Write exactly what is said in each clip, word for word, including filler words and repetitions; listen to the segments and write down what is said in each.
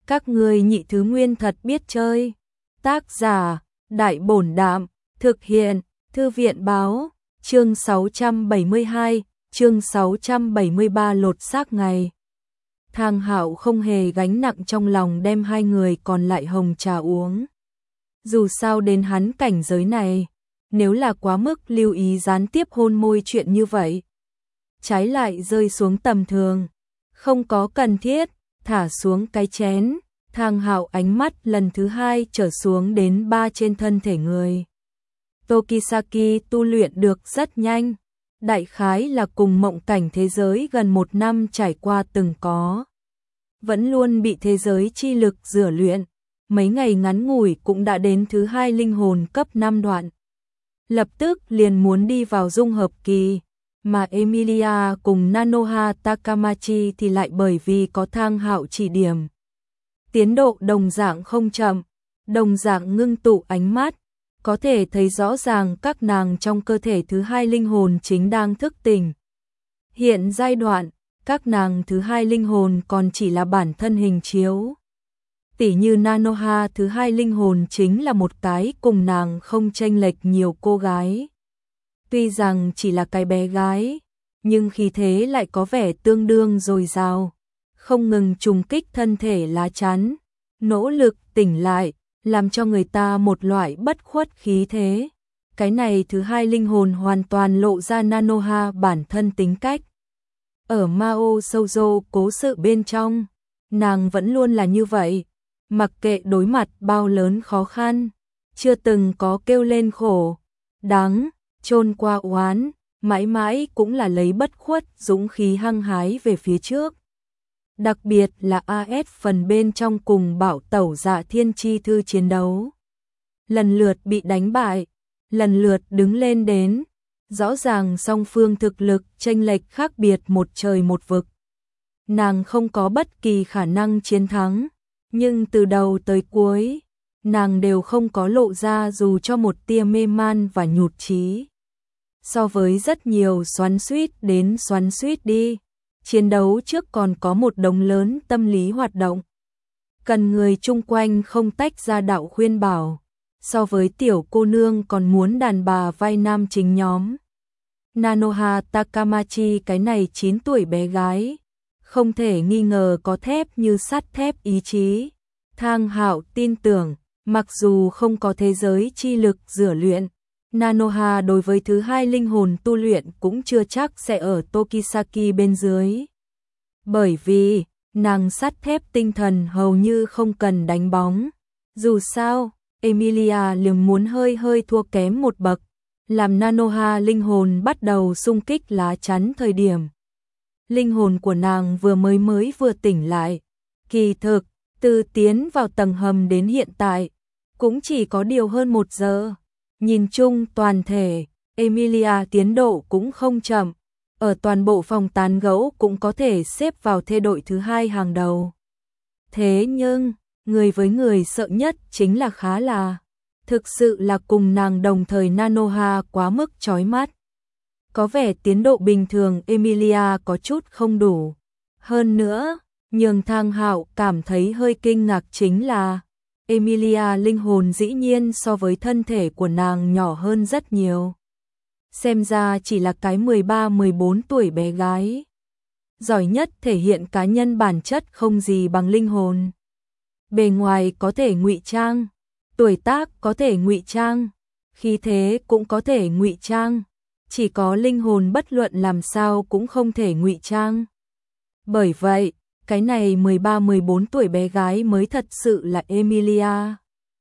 Các ngươi nhị thứ nguyên thật biết chơi. Tác giả, Đại Bổn Đạm, thực hiện, Thư viện Báo, chương sáu trăm bảy mươi hai, chương sáu trăm bảy mươi ba lột xác ngày. Thang Hạo không hề gánh nặng trong lòng đem hai người còn lại hồng trà uống. Dù sao đến hắn cảnh giới này, nếu là quá mức lưu ý gián tiếp hôn môi chuyện như vậy, trái lại rơi xuống tầm thường, không có cần thiết, thả xuống cái chén. Thang Hạo ánh mắt lần thứ hai trở xuống đến ba trên thân thể người. Tokisaki tu luyện được rất nhanh, đại khái là cùng mộng cảnh thế giới gần một năm trải qua từng có. Vẫn luôn bị thế giới chi lực rửa luyện, mấy ngày ngắn ngủi cũng đã đến thứ hai linh hồn cấp năm đoạn. Lập tức liền muốn đi vào dung hợp kỳ, mà Emilia cùng Nanoha Takamachi thì lại bởi vì có Thang Hạo chỉ điểm. Tiến độ đồng dạng không chậm, đồng dạng ngưng tụ ánh mắt, có thể thấy rõ ràng các nàng trong cơ thể thứ hai linh hồn chính đang thức tỉnh. Hiện giai đoạn, các nàng thứ hai linh hồn còn chỉ là bản thân hình chiếu. Tỉ như Nanoha thứ hai linh hồn chính là một cái cùng nàng không chênh lệch nhiều cô gái. Tuy rằng chỉ là cái bé gái, nhưng khí thế lại có vẻ tương đương dồi dào, không ngừng trùng kích thân thể lá chắn, nỗ lực tỉnh lại, làm cho người ta một loại bất khuất khí thế. Cái này thứ hai linh hồn hoàn toàn lộ ra Nanoha bản thân tính cách. Ở Mao Shoujo cố sự bên trong, nàng vẫn luôn là như vậy, mặc kệ đối mặt bao lớn khó khăn, chưa từng có kêu lên khổ, đắng, chôn qua oán, mãi mãi cũng là lấy bất khuất dũng khí hăng hái về phía trước. Đặc biệt là a ét phần bên trong cùng Bảo Tẩu Dạ Thiên Chi Thư chiến đấu. Lần lượt bị đánh bại, lần lượt đứng lên đến, rõ ràng song phương thực lực chênh lệch khác biệt một trời một vực. Nàng không có bất kỳ khả năng chiến thắng, nhưng từ đầu tới cuối, nàng đều không có lộ ra dù cho một tia mê man và nhụt chí. So với rất nhiều xoắn xuýt đến xoắn xuýt đi, chiến đấu trước còn có một đống lớn tâm lý hoạt động. Cần người chung quanh không tách ra đạo khuyên bảo, so với tiểu cô nương còn muốn đàn bà vai nam chính nhóm. Nanoha Takamachi cái này chín tuổi bé gái, không thể nghi ngờ có thép như sắt thép ý chí. Thang Hạo tin tưởng, mặc dù không có thế giới chi lực rửa luyện, Nanoha đối với thứ hai linh hồn tu luyện cũng chưa chắc sẽ ở Tokisaki bên dưới. Bởi vì, nàng sắt thép tinh thần hầu như không cần đánh bóng. Dù sao, Emilia liền muốn hơi hơi thua kém một bậc, làm Nanoha linh hồn bắt đầu xung kích lá chắn thời điểm. Linh hồn của nàng vừa mới mới vừa tỉnh lại. Kỳ thực, từ tiến vào tầng hầm đến hiện tại, cũng chỉ có điều hơn một giờ. Nhìn chung toàn thể, Emilia tiến độ cũng không chậm, ở toàn bộ phòng tán gẫu cũng có thể xếp vào thê đội thứ hai hàng đầu. Thế nhưng, người với người sợ nhất chính là khá là, thực sự là cùng nàng đồng thời Nanoha quá mức chói mắt. Có vẻ tiến độ bình thường Emilia có chút không đủ. Hơn nữa, nhường Thang Hạo cảm thấy hơi kinh ngạc chính là Emilia linh hồn dĩ nhiên so với thân thể của nàng nhỏ hơn rất nhiều. Xem ra chỉ là cái mười ba mười bốn tuổi bé gái. Giỏi nhất thể hiện cá nhân bản chất không gì bằng linh hồn. Bề ngoài có thể ngụy trang, tuổi tác có thể ngụy trang, khí thế cũng có thể ngụy trang, chỉ có linh hồn bất luận làm sao cũng không thể ngụy trang. Bởi vậy, cái này mười ba mười bốn tuổi bé gái mới thật sự là Emilia.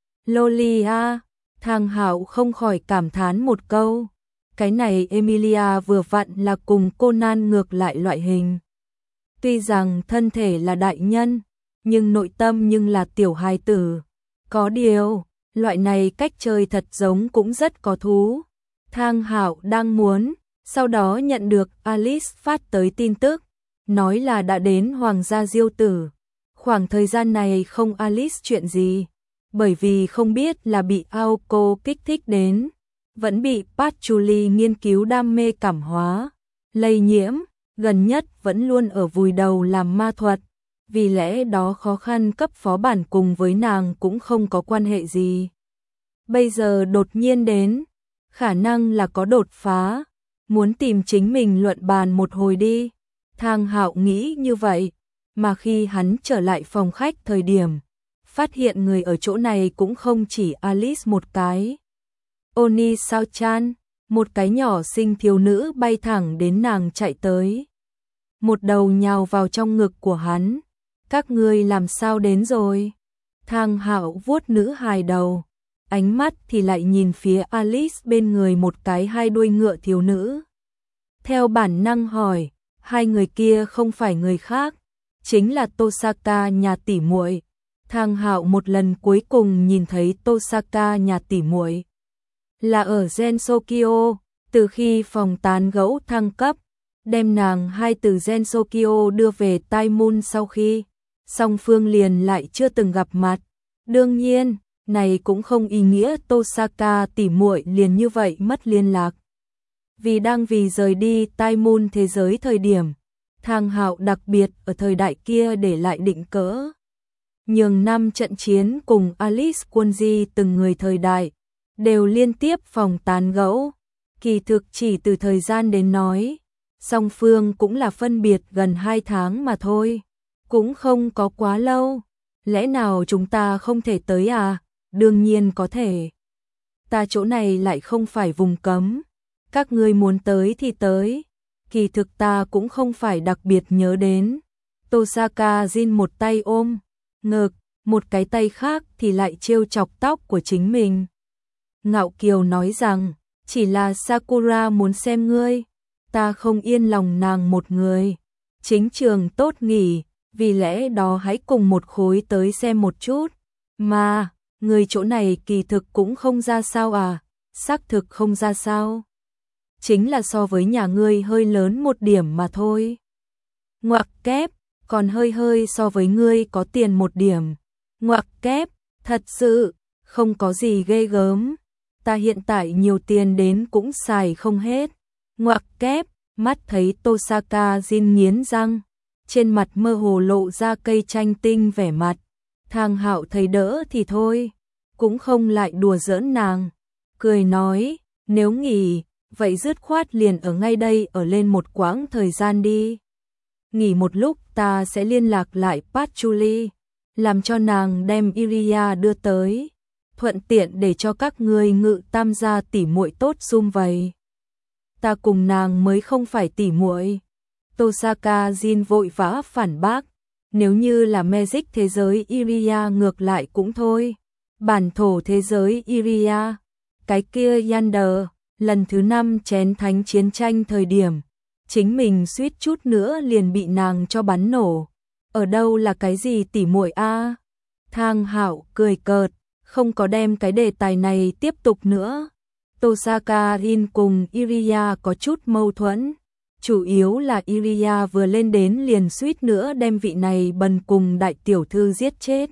Lolia, Thang Hạo không khỏi cảm thán một câu. Cái này Emilia vừa vặn là cùng Conan ngược lại loại hình. Tuy rằng thân thể là đại nhân, nhưng nội tâm nhưng là tiểu hài tử. Có điều, loại này cách chơi thật giống cũng rất có thú. Thang Hạo đang muốn, sau đó nhận được Alice phát tới tin tức, nói là đã đến Hoàng gia Diêu Tử. Khoảng thời gian này không Alice chuyện gì, bởi vì không biết là bị Aoko kích thích đến, vẫn bị Patchouli nghiên cứu đam mê cảm hóa, lây nhiễm, gần nhất vẫn luôn ở vùi đầu làm ma thuật, vì lẽ đó khó khăn cấp phó bản cùng với nàng cũng không có quan hệ gì. Bây giờ đột nhiên đến, khả năng là có đột phá, muốn tìm chính mình luận bàn một hồi đi. Thang Hạo nghĩ như vậy, mà khi hắn trở lại phòng khách thời điểm, phát hiện người ở chỗ này cũng không chỉ Alice một cái. Oni Sao-chan, một cái nhỏ xinh thiếu nữ bay thẳng đến nàng chạy tới. Một đầu nhào vào trong ngực của hắn. Các ngươi làm sao đến rồi? Thang Hạo vuốt nữ hài đầu, ánh mắt thì lại nhìn phía Alice bên người một cái hai đuôi ngựa thiếu nữ. Theo bản năng hỏi, hai người kia không phải người khác, chính là Tosaka nhà tỷ muội. Thang Hạo một lần cuối cùng nhìn thấy Tosaka nhà tỷ muội là ở Gensokyo, từ khi phòng tán gẫu thăng cấp, đem nàng hai từ Gensokyo đưa về Taimon sau khi song phương liền lại chưa từng gặp mặt. Đương nhiên, này cũng không ý nghĩa Tosaka tỷ muội liền như vậy mất liên lạc. Vì đang vì rời đi Taimon thế giới thời điểm, Thang Hạo đặc biệt ở thời đại kia để lại định cỡ. Nhường năm trận chiến cùng Alice Kunji từng người thời đại, đều liên tiếp phòng tán gẫu. Kỳ thực chỉ từ thời gian đến nói, song phương cũng là phân biệt gần hai tháng mà thôi, cũng không có quá lâu. Lẽ nào chúng ta không thể tới à? Đương nhiên có thể. Ta chỗ này lại không phải vùng cấm. Các ngươi muốn tới thì tới. Kỳ thực ta cũng không phải đặc biệt nhớ đến. Tosaka Jin một tay ôm ngực, một cái tay khác thì lại trêu chọc tóc của chính mình. Ngạo kiều nói rằng, chỉ là Sakura muốn xem ngươi. Ta không yên lòng nàng một người. Chính trường tốt nghỉ, vì lẽ đó hãy cùng một khối tới xem một chút. Mà, người chỗ này kỳ thực cũng không ra sao à? Xác thực không ra sao. Chính là so với nhà ngươi hơi lớn một điểm mà thôi. Ngoặc kép, còn hơi hơi so với ngươi có tiền một điểm. Ngoặc kép, thật sự, không có gì ghê gớm. Ta hiện tại nhiều tiền đến cũng xài không hết. Ngoặc kép, mắt thấy Tosaka Jin nghiến răng, trên mặt mơ hồ lộ ra cây chanh tinh vẻ mặt. Thang Hạo thấy đỡ thì thôi, cũng không lại đùa giỡn nàng. Cười nói, nếu nghỉ, vậy dứt khoát liền ở ngay đây ở lên một quãng thời gian đi. Nghỉ một lúc ta sẽ liên lạc lại Patchouli, làm cho nàng đem Iria đưa tới, thuận tiện để cho các ngươi Ngự Tam gia tỉ muội tốt sum vầy. Ta cùng nàng mới không phải tỉ muội. Tosaka Jin vội vã phản bác, nếu như là Magic thế giới Iria ngược lại cũng thôi. Bản thổ thế giới Iria, cái kia Yander, lần thứ năm chén thánh chiến tranh thời điểm, chính mình suýt chút nữa liền bị nàng cho bắn nổ. Ở đâu là cái gì tỉ muội a? Thang Hạo cười cợt, không có đem cái đề tài này tiếp tục nữa. Tosaka Jin cùng Iria có chút mâu thuẫn, chủ yếu là Iria vừa lên đến liền suýt nữa đem vị này bần cùng đại tiểu thư giết chết.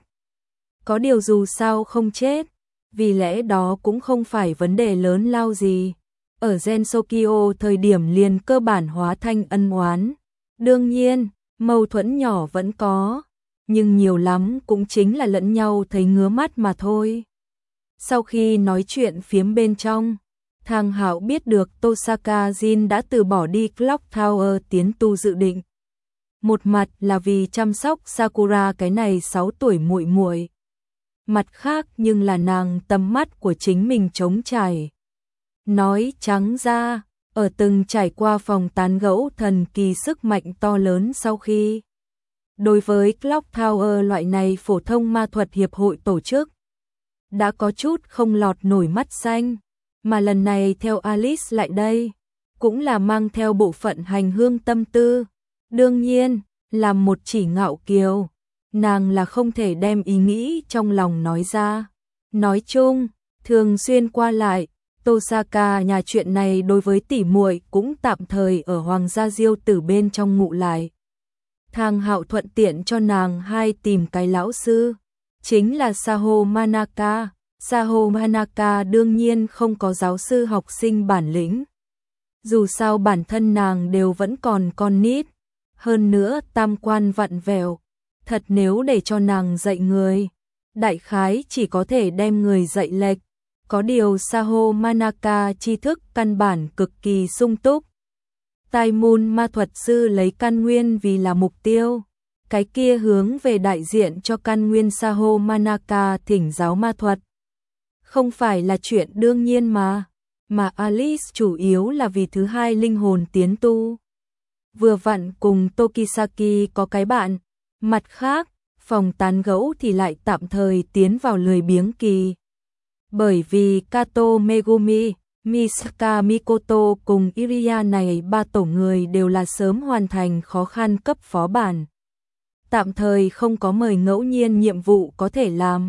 Có điều dù sao không chết, vì lẽ đó cũng không phải vấn đề lớn lao gì. Ở Gensokyo thời điểm liền cơ bản hóa thành ân oán. Đương nhiên, mâu thuẫn nhỏ vẫn có, nhưng nhiều lắm cũng chính là lẫn nhau thấy ngứa mắt mà thôi. Sau khi nói chuyện phiếm bên trong, Thang Hạo biết được Tosaka Jin đã từ bỏ đi Clock Tower tiến tu dự định. Một mặt là vì chăm sóc Sakura cái này sáu tuổi muội muội, mặt khác nhưng là nàng tầm mắt của chính mình trống trải. Nói trắng ra, ở từng trải qua phòng tán gẫu thần kỳ sức mạnh to lớn sau khi, đối với Clock Tower loại này phổ thông ma thuật hiệp hội tổ chức, đã có chút không lọt nổi mắt xanh, mà lần này theo Alice lại đây, cũng là mang theo bộ phận hành hương tâm tư. Đương nhiên, làm một chỉ ngạo kiều, nàng là không thể đem ý nghĩ trong lòng nói ra. Nói chung, thường xuyên qua lại, Tosaka nhà chuyện này đối với tỷ muội cũng tạm thời ở Hoàng gia Diêu Tử bên trong ngụ lại. Thang Hạo thuận tiện cho nàng hai tìm cái lão sư, chính là Saho Manaka. Saho Manaka đương nhiên không có giáo sư học sinh bản lĩnh. Dù sao bản thân nàng đều vẫn còn con nít, hơn nữa tam quan vặn vẹo, Thật nếu để cho nàng dạy người, đại khái chỉ có thể đem người dạy lệch. Có điều Saho Manaka tri thức căn bản cực kỳ sung túc. Tai Môn ma thuật sư lấy căn nguyên vì là mục tiêu. Cái kia hướng về đại diện cho căn nguyên Saho Manaka thỉnh giáo ma thuật. Không phải là chuyện đương nhiên mà. Mà Alice chủ yếu là vì thứ hai linh hồn tiến tu. Vừa vặn cùng Tokisaki có cái bạn. Mặt khác, phòng tán gẫu thì lại tạm thời tiến vào lười biếng kỳ. Bởi vì Kato Megumi, Misaka Mikoto cùng Iria này ba tổ người đều là sớm hoàn thành khó khăn cấp phó bản. Tạm thời không có mời ngẫu nhiên nhiệm vụ có thể làm.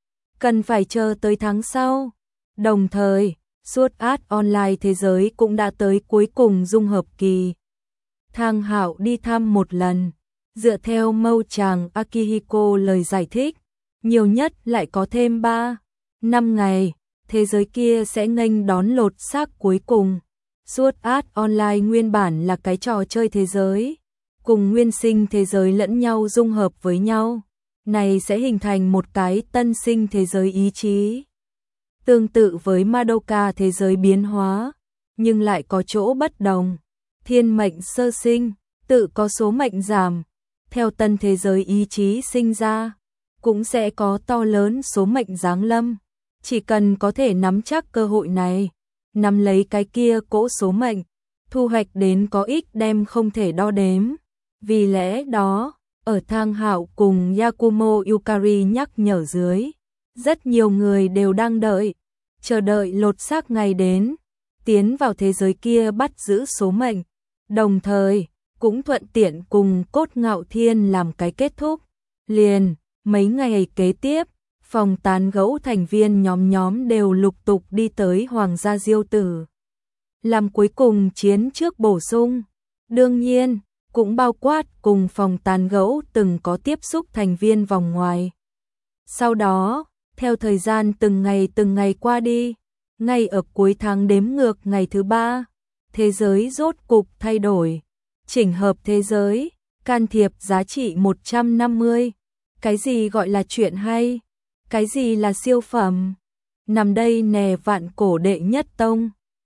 Cần phải chờ tới tháng sau. Đồng thời, Sword Art Online thế giới cũng đã tới cuối cùng dung hợp kỳ. Thang Hạo đi thăm một lần. Dựa theo mâu chàng Akihiko lời giải thích, nhiều nhất lại có thêm ba năm ngày, thế giới kia sẽ nghênh đón lột xác cuối cùng. Sword Art Online nguyên bản là cái trò chơi thế giới, cùng nguyên sinh thế giới lẫn nhau dung hợp với nhau, này sẽ hình thành một cái tân sinh thế giới ý chí. Tương tự với Madoka thế giới biến hóa, nhưng lại có chỗ bất đồng. Thiên mệnh sơ sinh, tự có số mệnh giảm. Theo tân thế giới ý chí sinh ra, cũng sẽ có to lớn số mệnh giáng lâm. Chỉ cần có thể nắm chắc cơ hội này, nắm lấy cái kia cỗ số mệnh, thu hoạch đến có ích đem không thể đo đếm. Vì lẽ đó, ở Thang Hạo cùng Yakumo Yukari nhắc nhở dưới, rất nhiều người đều đang đợi, chờ đợi lột xác ngày đến, tiến vào thế giới kia bắt giữ số mệnh, đồng thời cũng thuận tiện cùng Cốt Ngạo Thiên làm cái kết thúc. Liền, mấy ngày kế tiếp, phòng tán gẫu thành viên nhóm nhóm đều lục tục đi tới Hoàng gia Diêu Tử. Làm cuối cùng chiến trước bổ sung. Đương nhiên, cũng bao quát cùng phòng tán gẫu từng có tiếp xúc thành viên vòng ngoài. Sau đó, theo thời gian từng ngày từng ngày qua đi, ngay ở cuối tháng đếm ngược ngày thứ ba, thế giới rốt cục thay đổi. Chỉnh hợp thế giới, can thiệp giá trị một trăm năm mươi. Cái gì gọi là chuyện hay? Cái gì là siêu phẩm? Nằm đây nè vạn cổ đệ nhất tông.